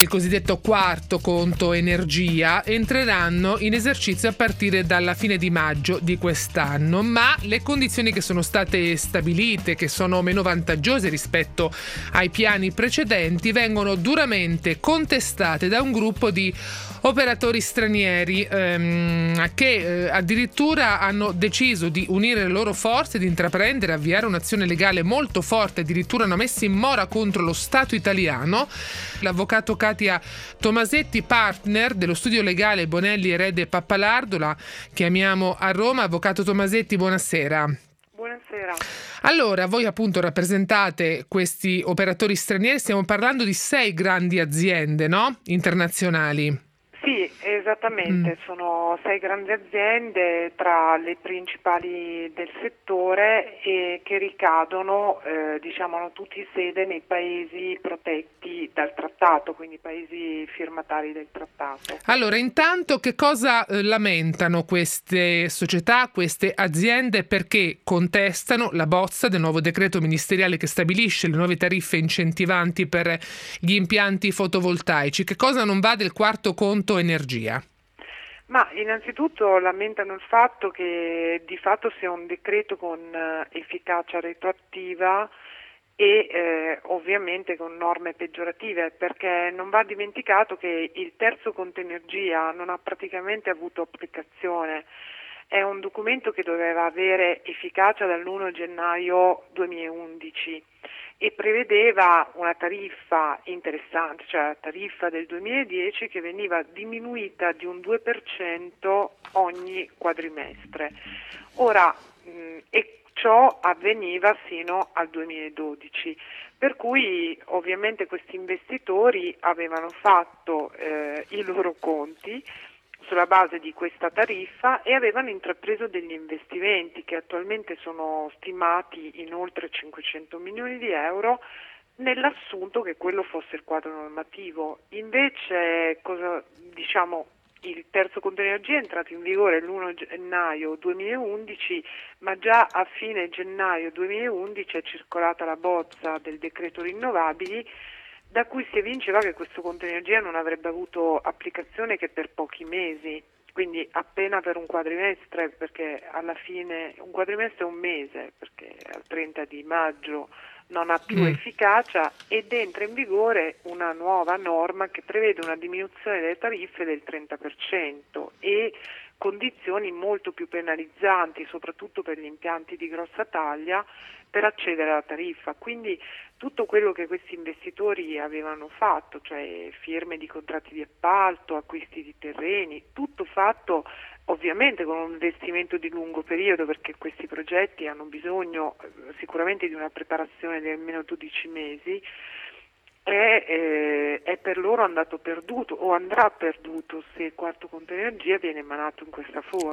Il cosiddetto quarto conto energia entreranno in esercizio a partire dalla fine di maggio di quest'anno, ma le condizioni che sono state stabilite, che sono meno vantaggiose rispetto ai piani precedenti, vengono duramente contestate da un gruppo di operatori stranieri che addirittura hanno deciso di unire le loro forze, di intraprendere, avviare un'azione legale molto forte, addirittura hanno messo in mora contro lo Stato italiano. L'avvocato Katia Tomasetti, partner dello studio legale Bonelli Erede Pappalardo, la chiamiamo a Roma. Avvocato Tomasetti, buonasera. Buonasera. Allora, voi appunto rappresentate questi operatori stranieri, stiamo parlando di 6 grandi aziende, no? Internazionali. Sì, esattamente, sono 6 grandi aziende tra le principali del settore e che ricadono, hanno tutti sede nei paesi protetti dal trattato, quindi paesi firmatari del trattato. Allora, intanto che cosa lamentano queste società, queste aziende, perché contestano la bozza del nuovo decreto ministeriale che stabilisce le nuove tariffe incentivanti per gli impianti fotovoltaici? Che cosa non va del quarto conto energia? Ma innanzitutto lamentano il fatto che di fatto sia un decreto con efficacia retroattiva e ovviamente con norme peggiorative, perché non va dimenticato che il terzo conto energia non ha praticamente avuto applicazione. È un documento che doveva avere efficacia dall'1 gennaio 2011 e prevedeva una tariffa interessante, cioè la tariffa del 2010 che veniva diminuita di un 2% ogni quadrimestre. Ora, e ciò avveniva sino al 2012, per cui ovviamente questi investitori avevano fatto i loro conti sulla base di questa tariffa e avevano intrapreso degli investimenti che attualmente sono stimati in oltre 500 milioni di euro nell'assunto che quello fosse il quadro normativo. Invece, il terzo conto energia è entrato in vigore l'1 gennaio 2011, ma già a fine gennaio 2011 è circolata la bozza del decreto rinnovabili, da cui si evinceva che questo conto energia non avrebbe avuto applicazione che per pochi mesi, quindi appena per un quadrimestre, perché alla fine un quadrimestre è un mese, perché al 30 di maggio non ha più efficacia, ed entra in vigore una nuova norma che prevede una diminuzione delle tariffe del 30% e condizioni molto più penalizzanti, soprattutto per gli impianti di grossa taglia, per accedere alla tariffa. Quindi tutto quello che questi investitori avevano fatto, cioè firme di contratti di appalto, acquisti di terreni, tutto fatto ovviamente con un investimento di lungo periodo, perché questi progetti hanno bisogno sicuramente di una preparazione di almeno 12 mesi, è per loro andato perduto o andrà perduto se il quarto conto energia viene emanato in questa forma.